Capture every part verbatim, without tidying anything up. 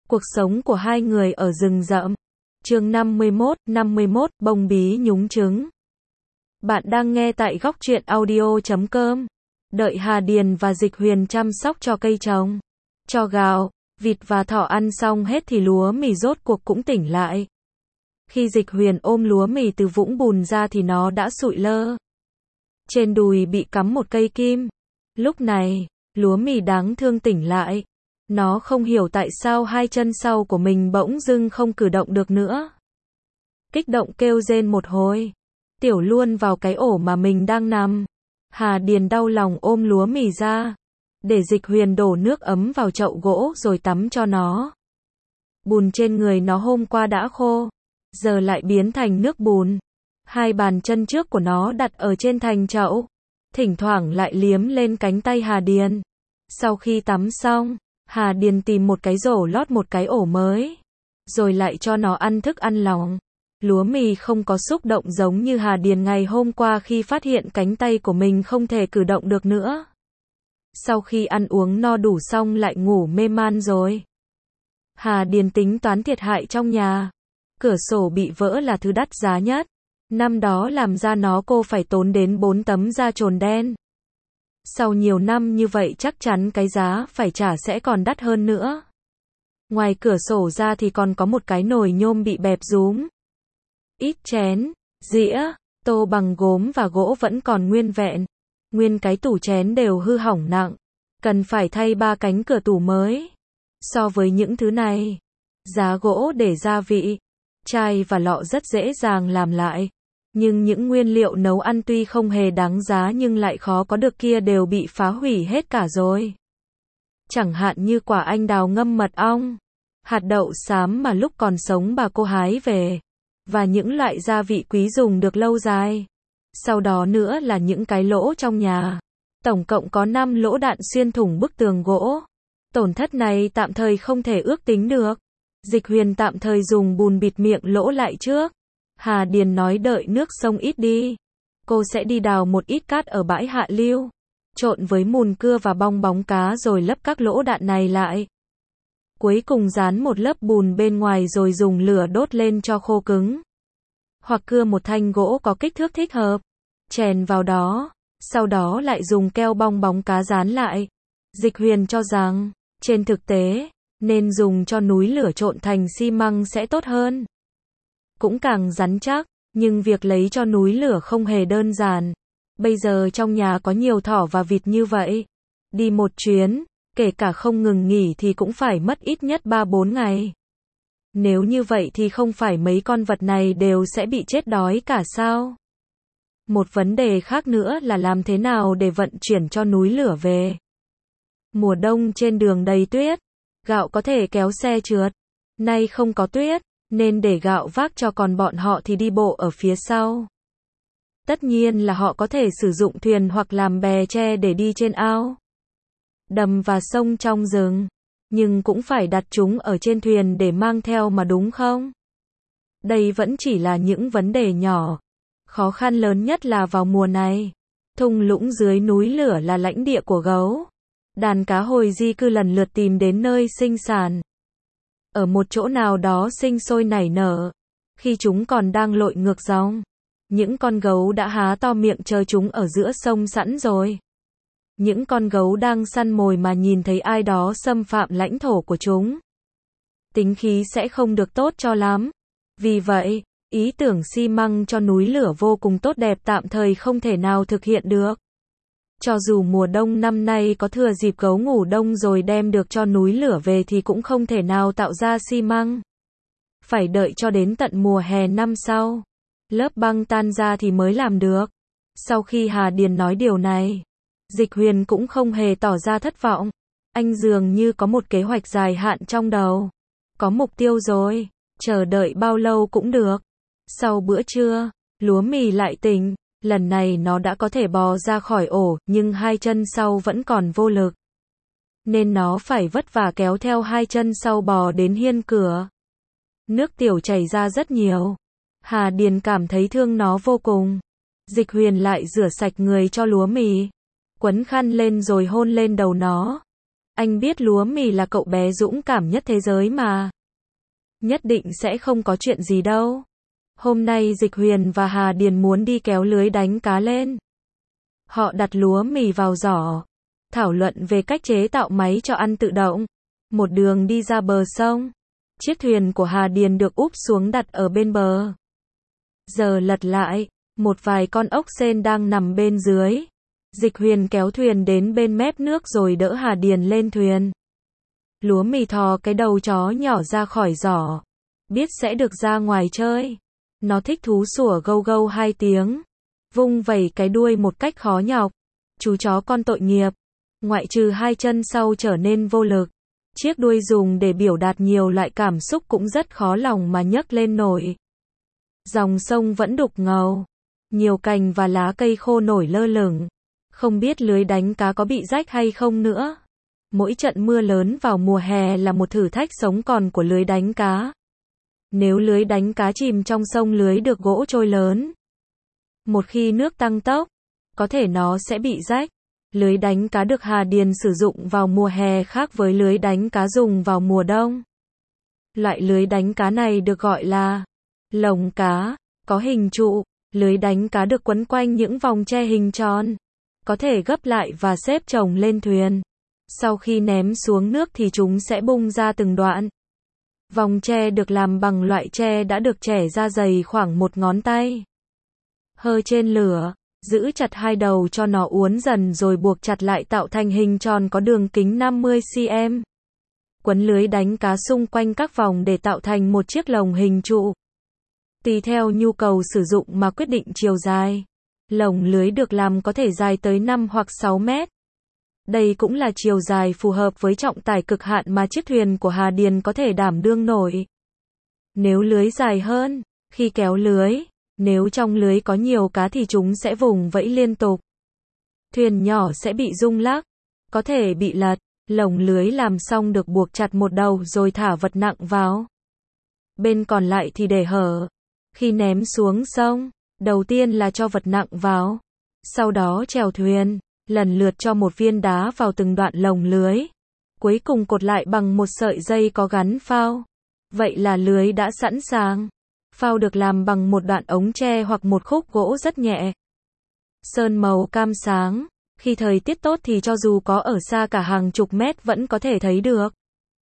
Cuộc sống của hai người ở rừng rậm. Chương năm mươi mốt, năm mươi mốt, bông bí nhúng trứng. Bạn đang nghe tại góc truyện audio chấm com. Đợi Hà Điền và Dịch Huyền chăm sóc cho cây trồng, cho gạo, vịt và thỏ ăn xong hết thì lúa mì rốt cuộc cũng tỉnh lại. Khi Dịch Huyền ôm lúa mì từ vũng bùn ra thì nó đã sụi lơ. Trên đùi bị cắm một cây kim. Lúc này, lúa mì đáng thương tỉnh lại. Nó không hiểu tại sao hai chân sau của mình bỗng dưng không cử động được nữa. Kích động kêu rên một hồi. Tiểu luôn vào cái ổ mà mình đang nằm. Hà Điền đau lòng ôm lúa mì ra. Để Dịch Huyền đổ nước ấm vào chậu gỗ rồi tắm cho nó. Bùn trên người nó hôm qua đã khô. Giờ lại biến thành nước bùn. Hai bàn chân trước của nó đặt ở trên thành chậu. Thỉnh thoảng lại liếm lên cánh tay Hà Điền. Sau khi tắm xong, Hà Điền tìm một cái rổ lót một cái ổ mới. Rồi lại cho nó ăn thức ăn lỏng. Lúa mì không có xúc động giống như Hà Điền ngày hôm qua khi phát hiện cánh tay của mình không thể cử động được nữa. Sau khi ăn uống no đủ xong lại ngủ mê man rồi. Hà Điền tính toán thiệt hại trong nhà. Cửa sổ bị vỡ là thứ đắt giá nhất. Năm đó làm ra nó cô phải tốn đến bốn tấm da trồn đen. Sau nhiều năm như vậy chắc chắn cái giá phải trả sẽ còn đắt hơn nữa. Ngoài cửa sổ ra thì còn có một cái nồi nhôm bị bẹp rúm. Ít chén, dĩa, tô bằng gốm và gỗ vẫn còn nguyên vẹn. Nguyên cái tủ chén đều hư hỏng nặng. Cần phải thay ba cánh cửa tủ mới. So với những thứ này, giá gỗ để gia vị, chai và lọ rất dễ dàng làm lại. Nhưng những nguyên liệu nấu ăn tuy không hề đáng giá nhưng lại khó có được kia đều bị phá hủy hết cả rồi. Chẳng hạn như quả anh đào ngâm mật ong, hạt đậu xám mà lúc còn sống bà cô hái về, và những loại gia vị quý dùng được lâu dài. Sau đó nữa là những cái lỗ trong nhà. Tổng cộng có năm lỗ đạn xuyên thủng bức tường gỗ. Tổn thất này tạm thời không thể ước tính được. Dịch Huyền tạm thời dùng bùn bịt miệng lỗ lại trước. Hà Điền nói đợi nước sông ít đi, cô sẽ đi đào một ít cát ở bãi hạ lưu, trộn với mùn cưa và bong bóng cá rồi lấp các lỗ đạn này lại. Cuối cùng dán một lớp bùn bên ngoài rồi dùng lửa đốt lên cho khô cứng. Hoặc cưa một thanh gỗ có kích thước thích hợp, chèn vào đó, sau đó lại dùng keo bong bóng cá dán lại. Dịch Huyền cho rằng, trên thực tế, nên dùng cho núi lửa trộn thành xi măng sẽ tốt hơn. Cũng càng rắn chắc, nhưng việc lấy cho núi lửa không hề đơn giản. Bây giờ trong nhà có nhiều thỏ và vịt như vậy. Đi một chuyến, kể cả không ngừng nghỉ thì cũng phải mất ít nhất ba bốn ngày. Nếu như vậy thì không phải mấy con vật này đều sẽ bị chết đói cả sao? Một vấn đề khác nữa là làm thế nào để vận chuyển cho núi lửa về. Mùa đông trên đường đầy tuyết, gạo có thể kéo xe trượt. Nay không có tuyết, nên để gạo vác cho còn bọn họ thì đi bộ ở phía sau. Tất nhiên là họ có thể sử dụng thuyền hoặc làm bè tre để đi trên ao, đầm và sông trong rừng. Nhưng cũng phải đặt chúng ở trên thuyền để mang theo mà đúng không? Đây vẫn chỉ là những vấn đề nhỏ. Khó khăn lớn nhất là vào mùa này. Thung lũng dưới núi lửa là lãnh địa của gấu. Đàn cá hồi di cư lần lượt tìm đến nơi sinh sản. Ở một chỗ nào đó sinh sôi nảy nở. Khi chúng còn đang lội ngược dòng, những con gấu đã há to miệng chờ chúng ở giữa sông sẵn rồi. Những con gấu đang săn mồi mà nhìn thấy ai đó xâm phạm lãnh thổ của chúng, tính khí sẽ không được tốt cho lắm. Vì vậy, ý tưởng xi măng cho núi lửa vô cùng tốt đẹp tạm thời không thể nào thực hiện được. Cho dù mùa đông năm nay có thừa dịp gấu ngủ đông rồi đem được cho núi lửa về thì cũng không thể nào tạo ra xi măng. Phải đợi cho đến tận mùa hè năm sau, lớp băng tan ra thì mới làm được. Sau khi Hà Điền nói điều này, Dịch Huyền cũng không hề tỏ ra thất vọng. Anh dường như có một kế hoạch dài hạn trong đầu. Có mục tiêu rồi, chờ đợi bao lâu cũng được. Sau bữa trưa, lúa mì lại tỉnh. Lần này nó đã có thể bò ra khỏi ổ, nhưng hai chân sau vẫn còn vô lực. Nên nó phải vất vả kéo theo hai chân sau bò đến hiên cửa. Nước tiểu chảy ra rất nhiều. Hà Điền cảm thấy thương nó vô cùng. Dịch Huyền lại rửa sạch người cho lúa mì, quấn khăn lên rồi hôn lên đầu nó. Anh biết lúa mì là cậu bé dũng cảm nhất thế giới mà. Nhất định sẽ không có chuyện gì đâu. Hôm nay Dịch Huyền và Hà Điền muốn đi kéo lưới đánh cá lên. Họ đặt lúa mì vào giỏ, thảo luận về cách chế tạo máy cho ăn tự động. Một đường đi ra bờ sông, chiếc thuyền của Hà Điền được úp xuống đặt ở bên bờ. Giờ lật lại, một vài con ốc sên đang nằm bên dưới. Dịch Huyền kéo thuyền đến bên mép nước rồi đỡ Hà Điền lên thuyền. Lúa mì thò cái đầu chó nhỏ ra khỏi giỏ, biết sẽ được ra ngoài chơi. Nó thích thú sủa gâu gâu hai tiếng, vung vẩy cái đuôi một cách khó nhọc. Chú chó con tội nghiệp, ngoại trừ hai chân sau trở nên vô lực, chiếc đuôi dùng để biểu đạt nhiều loại cảm xúc cũng rất khó lòng mà nhấc lên nổi. Dòng sông vẫn đục ngầu, nhiều cành và lá cây khô nổi lơ lửng. Không biết lưới đánh cá có bị rách hay không nữa. Mỗi trận mưa lớn vào mùa hè là một thử thách sống còn của lưới đánh cá. Nếu lưới đánh cá chìm trong sông lưới được gỗ trôi lớn, một khi nước tăng tốc, có thể nó sẽ bị rách. Lưới đánh cá được Hà Điền sử dụng vào mùa hè khác với lưới đánh cá dùng vào mùa đông. Loại lưới đánh cá này được gọi là lồng cá, có hình trụ. Lưới đánh cá được quấn quanh những vòng tre hình tròn, có thể gấp lại và xếp chồng lên thuyền. Sau khi ném xuống nước thì chúng sẽ bung ra từng đoạn. Vòng tre được làm bằng loại tre đã được chẻ ra dày khoảng một ngón tay. Hơ trên lửa, giữ chặt hai đầu cho nó uốn dần rồi buộc chặt lại tạo thành hình tròn có đường kính năm mươi xăng-ti-mét. Quấn lưới đánh cá xung quanh các vòng để tạo thành một chiếc lồng hình trụ. Tùy theo nhu cầu sử dụng mà quyết định chiều dài. Lồng lưới được làm có thể dài tới năm hoặc sáu mét. Đây cũng là chiều dài phù hợp với trọng tải cực hạn mà chiếc thuyền của Hà Điền có thể đảm đương nổi. Nếu lưới dài hơn, khi kéo lưới, nếu trong lưới có nhiều cá thì chúng sẽ vùng vẫy liên tục. Thuyền nhỏ sẽ bị rung lắc, có thể bị lật. Lồng lưới làm xong được buộc chặt một đầu rồi thả vật nặng vào. Bên còn lại thì để hở. Khi ném xuống sông, đầu tiên là cho vật nặng vào. Sau đó chèo thuyền, lần lượt cho một viên đá vào từng đoạn lồng lưới. Cuối cùng cột lại bằng một sợi dây có gắn phao. Vậy là lưới đã sẵn sàng. Phao được làm bằng một đoạn ống tre hoặc một khúc gỗ rất nhẹ. Sơn màu cam sáng. Khi thời tiết tốt thì cho dù có ở xa cả hàng chục mét vẫn có thể thấy được.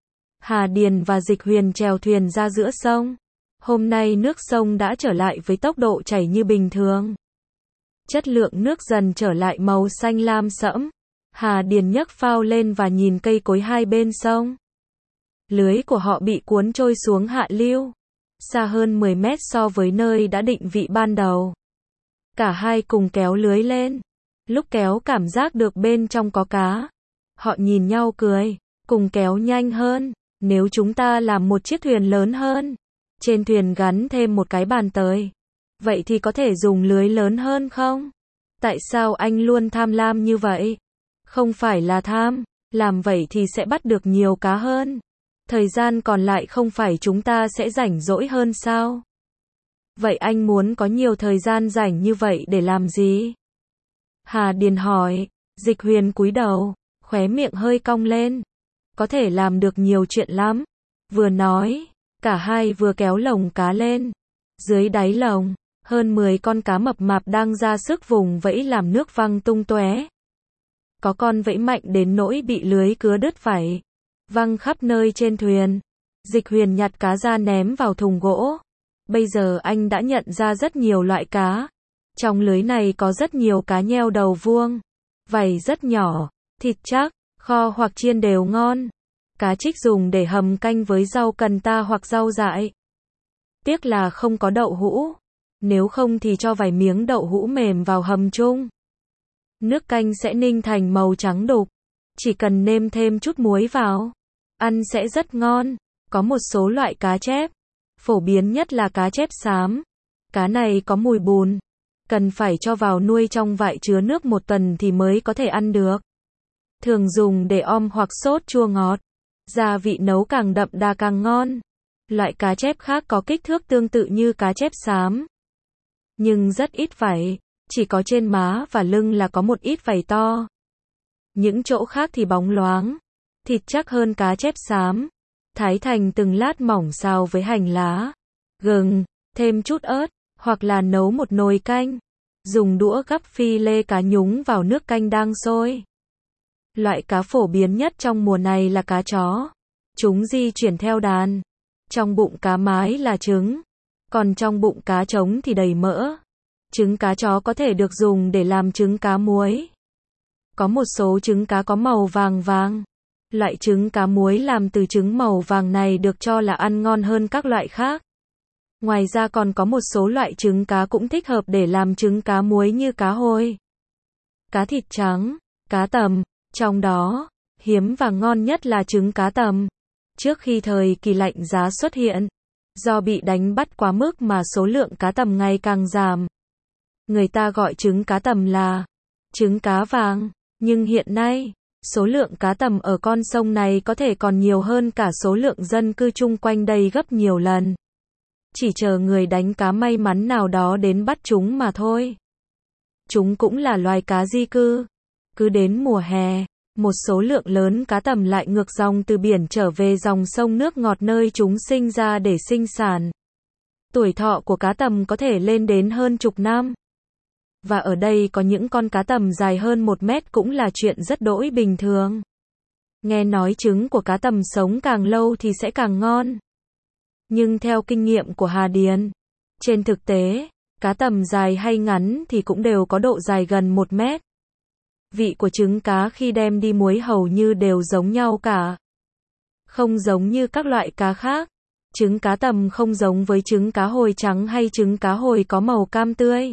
Hà Điền và Dịch Huyền chèo thuyền ra giữa sông. Hôm nay nước sông đã trở lại với tốc độ chảy như bình thường. Chất lượng nước dần trở lại màu xanh lam sẫm. Hà Điền nhấc phao lên và nhìn cây cối hai bên sông. Lưới của họ bị cuốn trôi xuống hạ lưu, xa hơn mười mét so với nơi đã định vị ban đầu. Cả hai cùng kéo lưới lên. Lúc kéo cảm giác được bên trong có cá. Họ nhìn nhau cười, cùng kéo nhanh hơn. Nếu chúng ta làm một chiếc thuyền lớn hơn, trên thuyền gắn thêm một cái bàn tời, vậy thì có thể dùng lưới lớn hơn không? Tại sao anh luôn tham lam như vậy? Không phải là tham, làm vậy thì sẽ bắt được nhiều cá hơn. Thời gian còn lại không phải chúng ta sẽ rảnh rỗi hơn sao? Vậy anh muốn có nhiều thời gian rảnh như vậy để làm gì? Hà Điền hỏi. Dịch Huyền cúi đầu, khóe miệng hơi cong lên. Có thể làm được nhiều chuyện lắm. Vừa nói, cả hai vừa kéo lồng cá lên. Dưới đáy lồng, hơn mười con cá mập mạp đang ra sức vùng vẫy làm nước văng tung tóe. Có con vẫy mạnh đến nỗi bị lưới cứa đứt vảy, văng khắp nơi trên thuyền. Dịch Huyền nhặt cá ra ném vào thùng gỗ. Bây giờ anh đã nhận ra rất nhiều loại cá. Trong lưới này có rất nhiều cá nheo đầu vuông, vảy rất nhỏ, thịt chắc, kho hoặc chiên đều ngon. Cá trích dùng để hầm canh với rau cần ta hoặc rau dại. Tiếc là không có đậu hũ. Nếu không thì cho vài miếng đậu hũ mềm vào hầm chung. Nước canh sẽ ninh thành màu trắng đục. Chỉ cần nêm thêm chút muối vào, ăn sẽ rất ngon. Có một số loại cá chép, phổ biến nhất là cá chép xám. Cá này có mùi bùn, cần phải cho vào nuôi trong vại chứa nước một tuần thì mới có thể ăn được. Thường dùng để om hoặc sốt chua ngọt. Gia vị nấu càng đậm đà càng ngon. Loại cá chép khác có kích thước tương tự như cá chép xám, nhưng rất ít vảy, chỉ có trên má và lưng là có một ít vảy to. Những chỗ khác thì bóng loáng. thịt chắc hơn cá chép xám, thái thành từng lát mỏng xào với hành lá, gừng, thêm chút ớt, hoặc là nấu một nồi canh, dùng đũa gắp phi lê cá nhúng vào nước canh đang sôi. Loại cá phổ biến nhất trong mùa này là cá chó. Chúng di chuyển theo đàn. Trong bụng cá mái là trứng, còn trong bụng cá trống thì đầy mỡ. Trứng cá chó có thể được dùng để làm trứng cá muối. Có một số trứng cá có màu vàng vàng. Loại trứng cá muối làm từ trứng màu vàng này được cho là ăn ngon hơn các loại khác. Ngoài ra còn có một số loại trứng cá cũng thích hợp để làm trứng cá muối như cá hồi, cá thịt trắng, cá tầm. Trong đó, hiếm và ngon nhất là trứng cá tầm. Trước khi thời kỳ lạnh giá xuất hiện, do bị đánh bắt quá mức mà số lượng cá tầm ngày càng giảm. Người ta gọi trứng cá tầm là trứng cá vàng, nhưng hiện nay, số lượng cá tầm ở con sông này có thể còn nhiều hơn cả số lượng dân cư chung quanh đây gấp nhiều lần. Chỉ chờ người đánh cá may mắn nào đó đến bắt chúng mà thôi. Chúng cũng là loài cá di cư. Cứ đến mùa hè, một số lượng lớn cá tầm lại ngược dòng từ biển trở về dòng sông nước ngọt nơi chúng sinh ra để sinh sản. Tuổi thọ của cá tầm có thể lên đến hơn chục năm. Và ở đây có những con cá tầm dài hơn một mét cũng là chuyện rất đỗi bình thường. Nghe nói trứng của cá tầm sống càng lâu thì sẽ càng ngon. Nhưng theo kinh nghiệm của Hà Điền, trên thực tế, cá tầm dài hay ngắn thì cũng đều có độ dài gần một mét. Vị của trứng cá khi đem đi muối hầu như đều giống nhau cả. Không giống như các loại cá khác, trứng cá tầm không giống với trứng cá hồi trắng hay trứng cá hồi có màu cam tươi.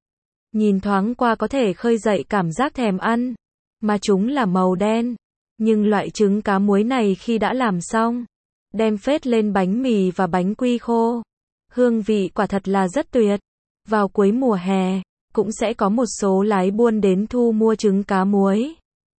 Nhìn thoáng qua có thể khơi dậy cảm giác thèm ăn, mà chúng là màu đen. Nhưng loại trứng cá muối này khi đã làm xong, đem phết lên bánh mì và bánh quy khô. Hương vị quả thật là rất tuyệt. Vào cuối mùa hè, cũng sẽ có một số lái buôn đến thu mua trứng cá muối.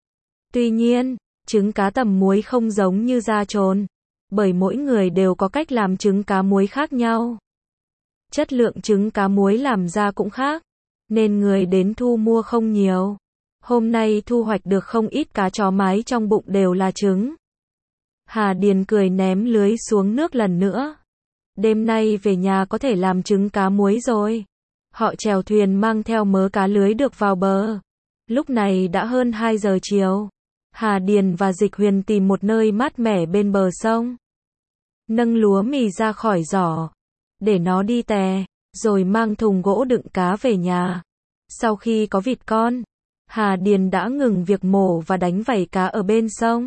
Tuy nhiên, trứng cá tầm muối không giống như da trồn, bởi mỗi người đều có cách làm trứng cá muối khác nhau. Chất lượng trứng cá muối làm ra cũng khác, nên người đến thu mua không nhiều. Hôm nay thu hoạch được không ít cá chó mái trong bụng đều là trứng. Hà Điền cười ném lưới xuống nước lần nữa. Đêm nay về nhà có thể làm trứng cá muối rồi. Họ chèo thuyền mang theo mớ cá lưới được vào bờ. Lúc này đã hơn hai giờ chiều. Hà Điền và Dịch Huyền tìm một nơi mát mẻ bên bờ sông. Nâng lúa mì ra khỏi giỏ, để nó đi tè, rồi mang thùng gỗ đựng cá về nhà. Sau khi có vịt con, Hà Điền đã ngừng việc mổ và đánh vảy cá ở bên sông.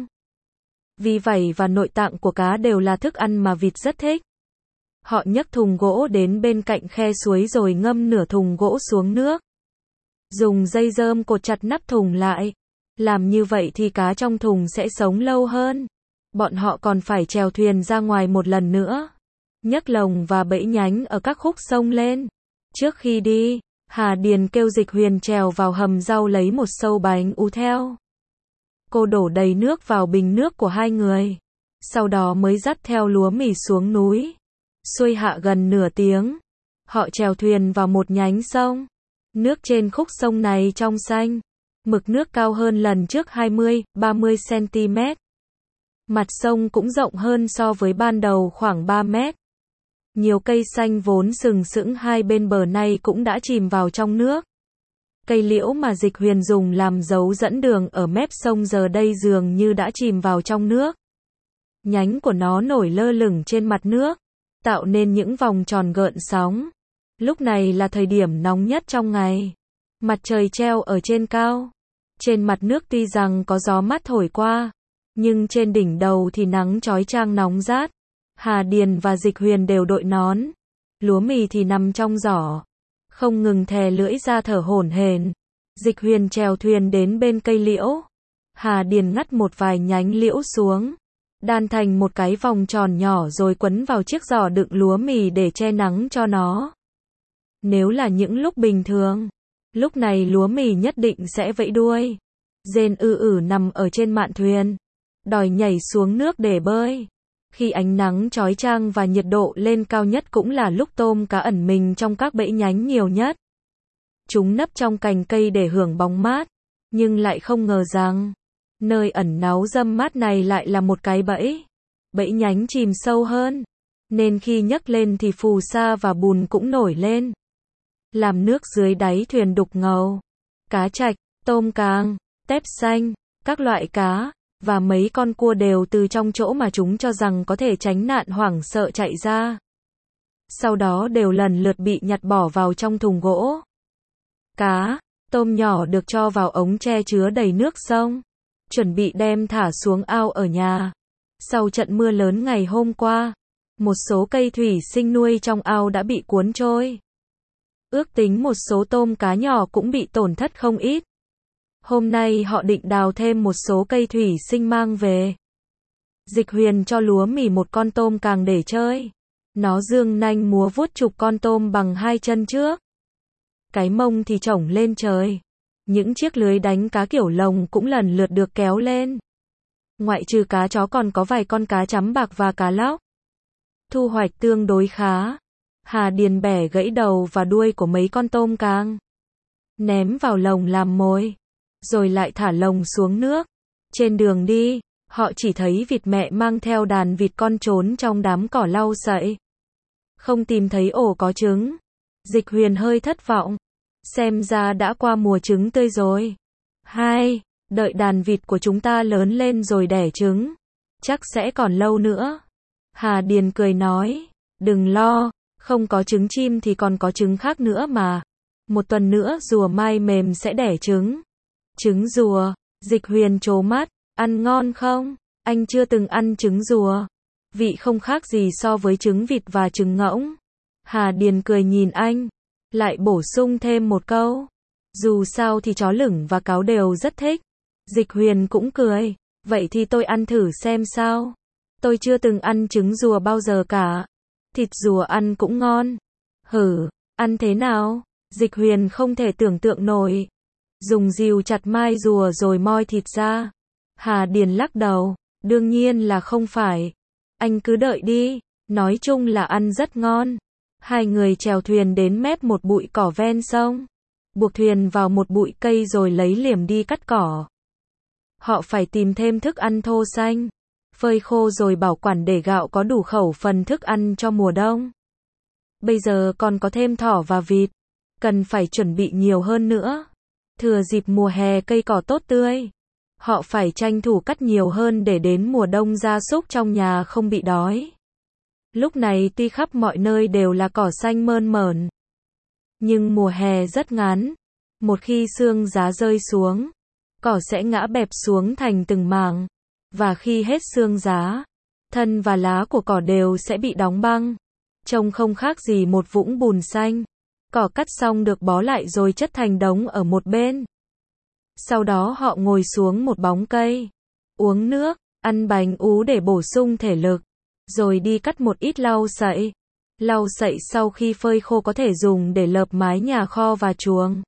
Vì vảy và nội tạng của cá đều là thức ăn mà vịt rất thích. Họ nhấc thùng gỗ đến bên cạnh khe suối rồi ngâm nửa thùng gỗ xuống nước. Dùng dây rơm cột chặt nắp thùng lại. Làm như vậy thì cá trong thùng sẽ sống lâu hơn. Bọn họ còn phải chèo thuyền ra ngoài một lần nữa. Nhấc lồng và bẫy nhánh ở các khúc sông lên. Trước khi đi, Hà Điền kêu Dịch Huyền trèo vào hầm rau lấy một sâu bánh ú theo. Cô đổ đầy nước vào bình nước của hai người. Sau đó mới dắt theo lúa mì xuống núi. Xuôi hạ gần nửa tiếng. Họ chèo thuyền vào một nhánh sông. Nước trên khúc sông này trong xanh. Mực nước cao hơn lần trước hai mươi, ba mươi xăng-ti-mét. Mặt sông cũng rộng hơn so với ban đầu khoảng ba mét. Nhiều cây xanh vốn sừng sững hai bên bờ này cũng đã chìm vào trong nước. Cây liễu mà Dịch Huyền dùng làm dấu dẫn đường ở mép sông giờ đây dường như đã chìm vào trong nước. Nhánh của nó nổi lơ lửng trên mặt nước, tạo nên những vòng tròn gợn sóng. Lúc này là thời điểm nóng nhất trong ngày. Mặt trời treo ở trên cao. Trên mặt nước tuy rằng có gió mát thổi qua, nhưng trên đỉnh đầu thì nắng chói chang nóng rát. Hà Điền và Dịch Huyền đều đội nón. Lúa mì thì nằm trong giỏ, không ngừng thè lưỡi ra thở hổn hển. Dịch Huyền chèo thuyền đến bên cây liễu. Hà Điền ngắt một vài nhánh liễu xuống, đan thành một cái vòng tròn nhỏ rồi quấn vào chiếc giỏ đựng lúa mì để che nắng cho nó. Nếu là những lúc bình thường, lúc này lúa mì nhất định sẽ vẫy đuôi. Rên ư ử nằm ở trên mạn thuyền, đòi nhảy xuống nước để bơi. Khi ánh nắng chói chang và nhiệt độ lên cao nhất cũng là lúc tôm cá ẩn mình trong các bẫy nhánh nhiều nhất. Chúng nấp trong cành cây để hưởng bóng mát, nhưng lại không ngờ rằng Nơi ẩn náu râm mát này lại là một cái bẫy. Bẫy nhánh chìm sâu hơn, nên khi nhấc lên thì phù sa và bùn cũng nổi lên, làm nước dưới đáy thuyền đục ngầu. Cá trạch, tôm càng, tép xanh, các loại cá, và mấy con cua đều từ trong chỗ mà chúng cho rằng có thể tránh nạn hoảng sợ chạy ra. Sau đó đều lần lượt bị nhặt bỏ vào trong thùng gỗ. Cá, tôm nhỏ được cho vào ống tre chứa đầy nước sông, chuẩn bị đem thả xuống ao ở nhà. Sau trận mưa lớn ngày hôm qua, một số cây thủy sinh nuôi trong ao đã bị cuốn trôi. Ước tính một số tôm cá nhỏ cũng bị tổn thất không ít. Hôm nay họ định đào thêm một số cây thủy sinh mang về. Dịch Huyền cho lúa mì một con tôm càng để chơi. Nó dương nanh múa vuốt chụp con tôm bằng hai chân trước. Cái mông thì chổng lên trời. Những chiếc lưới đánh cá kiểu lồng cũng lần lượt được kéo lên. Ngoại trừ cá chó còn có vài con cá chấm bạc và cá lóc. Thu hoạch tương đối khá. Hà Điền bẻ gãy đầu và đuôi của mấy con tôm càng, ném vào lồng làm mồi, rồi lại thả lồng xuống nước. Trên đường đi, họ chỉ thấy vịt mẹ mang theo đàn vịt con trốn trong đám cỏ lau sậy. Không tìm thấy ổ có trứng. Dịch Huyền hơi thất vọng. Xem ra đã qua mùa trứng tươi rồi. Hai, đợi đàn vịt của chúng ta lớn lên rồi đẻ trứng. Chắc sẽ còn lâu nữa. Hà Điền cười nói, đừng lo, không có trứng chim thì còn có trứng khác nữa mà. Một tuần nữa rùa mai mềm sẽ đẻ trứng. Trứng rùa, Dịch Huyền trố mắt, ăn ngon không? Anh chưa từng ăn trứng rùa. Vị không khác gì so với trứng vịt và trứng ngỗng. Hà Điền cười nhìn anh, lại bổ sung thêm một câu. Dù sao thì chó lửng và cáo đều rất thích. Dịch Huyền cũng cười, vậy thì tôi ăn thử xem sao. Tôi chưa từng ăn trứng rùa bao giờ cả. Thịt rùa ăn cũng ngon. Hử, ăn thế nào? Dịch Huyền không thể tưởng tượng nổi. Dùng dìu chặt mai rùa rồi moi thịt ra. Hà Điền lắc đầu, đương nhiên là không phải. Anh cứ đợi đi, nói chung là ăn rất ngon. Hai người chèo thuyền đến mép một bụi cỏ ven sông. Buộc thuyền vào một bụi cây rồi lấy liềm đi cắt cỏ. Họ phải tìm thêm thức ăn thô xanh, phơi khô rồi bảo quản để gạo có đủ khẩu phần thức ăn cho mùa đông. Bây giờ còn có thêm thỏ và vịt, cần phải chuẩn bị nhiều hơn nữa. Thừa dịp mùa hè cây cỏ tốt tươi, họ phải tranh thủ cắt nhiều hơn để đến mùa đông gia súc trong nhà không bị đói. Lúc này tuy khắp mọi nơi đều là cỏ xanh mơn mởn, nhưng mùa hè rất ngắn. Một khi sương giá rơi xuống, cỏ sẽ ngã bẹp xuống thành từng mảng. Và khi hết sương giá, thân và lá của cỏ đều sẽ bị đóng băng. Trông không khác gì một vũng bùn xanh. Cỏ cắt xong được bó lại rồi chất thành đống ở một bên. Sau đó họ ngồi xuống một bóng cây, uống nước, ăn bánh ú để bổ sung thể lực, rồi đi cắt một ít lau sậy. Lau sậy sau khi phơi khô có thể dùng để lợp mái nhà kho và chuồng.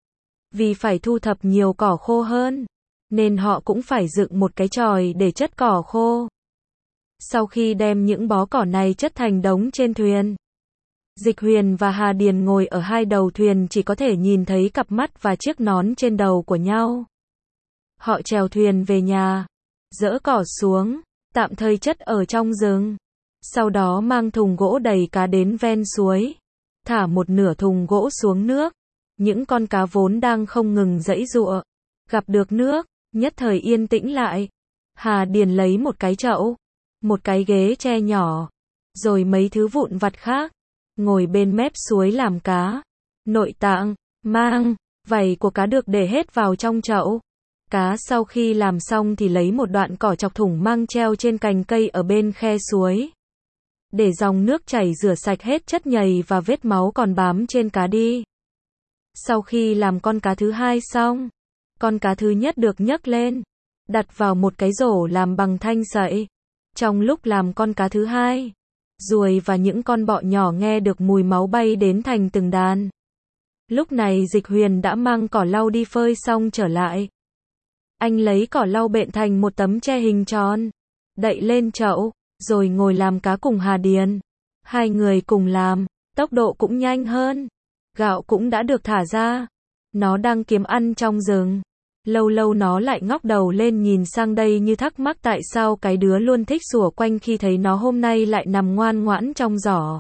Vì phải thu thập nhiều cỏ khô hơn, nên họ cũng phải dựng một cái chòi để chất cỏ khô. Sau khi đem những bó cỏ này chất thành đống trên thuyền, Dịch Huyền và Hà Điền ngồi ở hai đầu thuyền chỉ có thể nhìn thấy cặp mắt và chiếc nón trên đầu của nhau. Họ chèo thuyền về nhà, dỡ cỏ xuống, tạm thời chất ở trong rừng. Sau đó mang thùng gỗ đầy cá đến ven suối, thả một nửa thùng gỗ xuống nước. Những con cá vốn đang không ngừng giãy giụa, gặp được nước, nhất thời yên tĩnh lại. Hà Điền lấy một cái chậu, một cái ghế tre nhỏ, rồi mấy thứ vụn vặt khác, ngồi bên mép suối làm cá. Nội tạng, mang, vảy của cá được để hết vào trong chậu. Cá sau khi làm xong thì lấy một đoạn cỏ chọc thủng mang treo trên cành cây ở bên khe suối, để dòng nước chảy rửa sạch hết chất nhầy và vết máu còn bám trên cá đi. Sau khi làm con cá thứ hai xong, con cá thứ nhất được nhấc lên, đặt vào một cái rổ làm bằng thanh sậy. Trong lúc làm con cá thứ hai, ruồi và những con bọ nhỏ nghe được mùi máu bay đến thành từng đàn. Lúc này Dịch Huyền đã mang cỏ lau đi phơi xong trở lại. Anh lấy cỏ lau bện thành một tấm tre hình tròn, đậy lên chậu, rồi ngồi làm cá cùng Hà Điền. Hai người cùng làm, tốc độ cũng nhanh hơn. Gạo cũng đã được thả ra. Nó đang kiếm ăn trong rừng. Lâu lâu nó lại ngóc đầu lên nhìn sang đây như thắc mắc tại sao cái đứa luôn thích sủa quanh khi thấy nó hôm nay lại nằm ngoan ngoãn trong giỏ.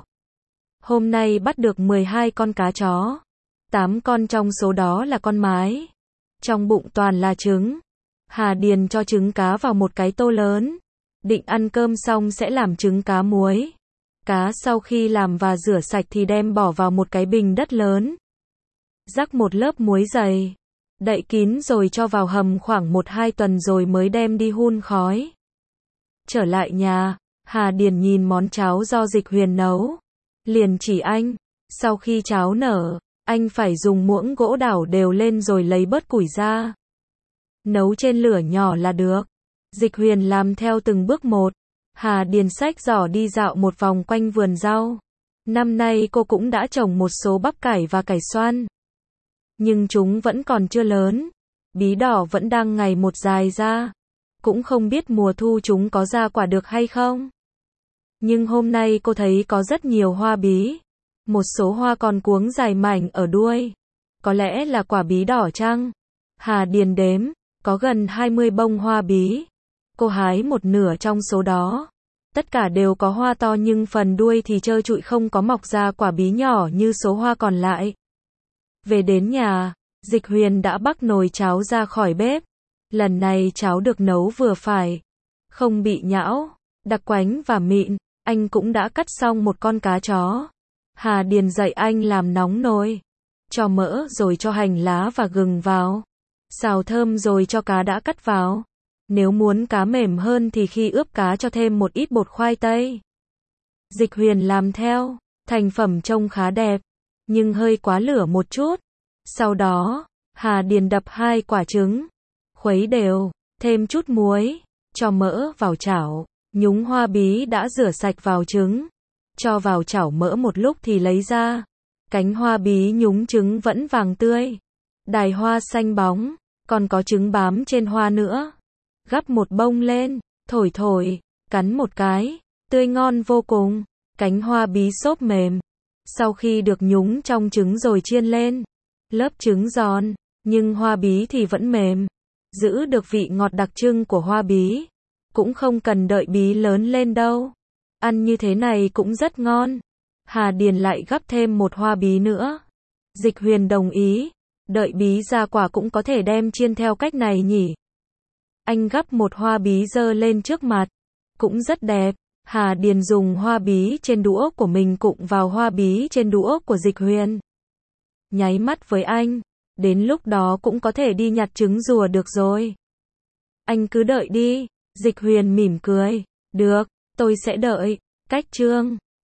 Hôm nay bắt được mười hai con cá chó. tám con trong số đó là con mái. Trong bụng toàn là trứng. Hà Điền cho trứng cá vào một cái tô lớn. Định ăn cơm xong sẽ làm trứng cá muối. Cá sau khi làm và rửa sạch thì đem bỏ vào một cái bình đất lớn. Rắc một lớp muối dày. Đậy kín rồi cho vào hầm khoảng một hai tuần rồi mới đem đi hun khói. Trở lại nhà, Hà Điền nhìn món cháo do Dịch Huyền nấu. Liền chỉ anh. Sau khi cháo nở, anh phải dùng muỗng gỗ đảo đều lên rồi lấy bớt củi ra. Nấu trên lửa nhỏ là được. Dịch Huyền làm theo từng bước một. Hà Điền xách giỏ đi dạo một vòng quanh vườn rau. Năm nay cô cũng đã trồng một số bắp cải và cải xoăn. Nhưng chúng vẫn còn chưa lớn. Bí đỏ vẫn đang ngày một dài ra. Cũng không biết mùa thu chúng có ra quả được hay không. Nhưng hôm nay cô thấy có rất nhiều hoa bí. Một số hoa còn cuống dài mảnh ở đuôi. Có lẽ là quả bí đỏ chăng? Hà Điền đếm, có gần hai mươi bông hoa bí. Cô hái một nửa trong số đó. Tất cả đều có hoa to nhưng phần đuôi thì trơ trụi không có mọc ra quả bí nhỏ như số hoa còn lại. Về đến nhà, Dịch Huyền đã bắc nồi cháo ra khỏi bếp. Lần này cháo được nấu vừa phải. Không bị nhão, đặc quánh và mịn. Anh cũng đã cắt xong một con cá chó. Hà Điền dạy anh làm nóng nồi. Cho mỡ rồi cho hành lá và gừng vào. Xào thơm rồi cho cá đã cắt vào. Nếu muốn cá mềm hơn thì khi ướp cá cho thêm một ít bột khoai tây. Dịch Huyền làm theo. Thành phẩm trông khá đẹp. Nhưng hơi quá lửa một chút. Sau đó, Hà Điền đập hai quả trứng. Khuấy đều. Thêm chút muối. Cho mỡ vào chảo. Nhúng hoa bí đã rửa sạch vào trứng. Cho vào chảo mỡ một lúc thì lấy ra. Cánh hoa bí nhúng trứng vẫn vàng tươi. Đài hoa xanh bóng. Còn có trứng bám trên hoa nữa. Gắp một bông lên. Thổi thổi. Cắn một cái. Tươi ngon vô cùng. Cánh hoa bí xốp mềm. Sau khi được nhúng trong trứng rồi chiên lên. Lớp trứng giòn. Nhưng hoa bí thì vẫn mềm. Giữ được vị ngọt đặc trưng của hoa bí. Cũng không cần đợi bí lớn lên đâu. Ăn như thế này cũng rất ngon. Hà Điền lại gắp thêm một hoa bí nữa. Dịch Huyền đồng ý. Đợi bí ra quả cũng có thể đem chiên theo cách này nhỉ. Anh gắp một hoa bí dơ lên trước mặt. Cũng rất đẹp. Hà Điền dùng hoa bí trên đũa của mình cụng vào hoa bí trên đũa của Dịch Huyền. Nháy mắt với anh. Đến lúc đó cũng có thể đi nhặt trứng rùa được rồi. Anh cứ đợi đi. Dịch Huyền mỉm cười. Được, tôi sẽ đợi. Cách chương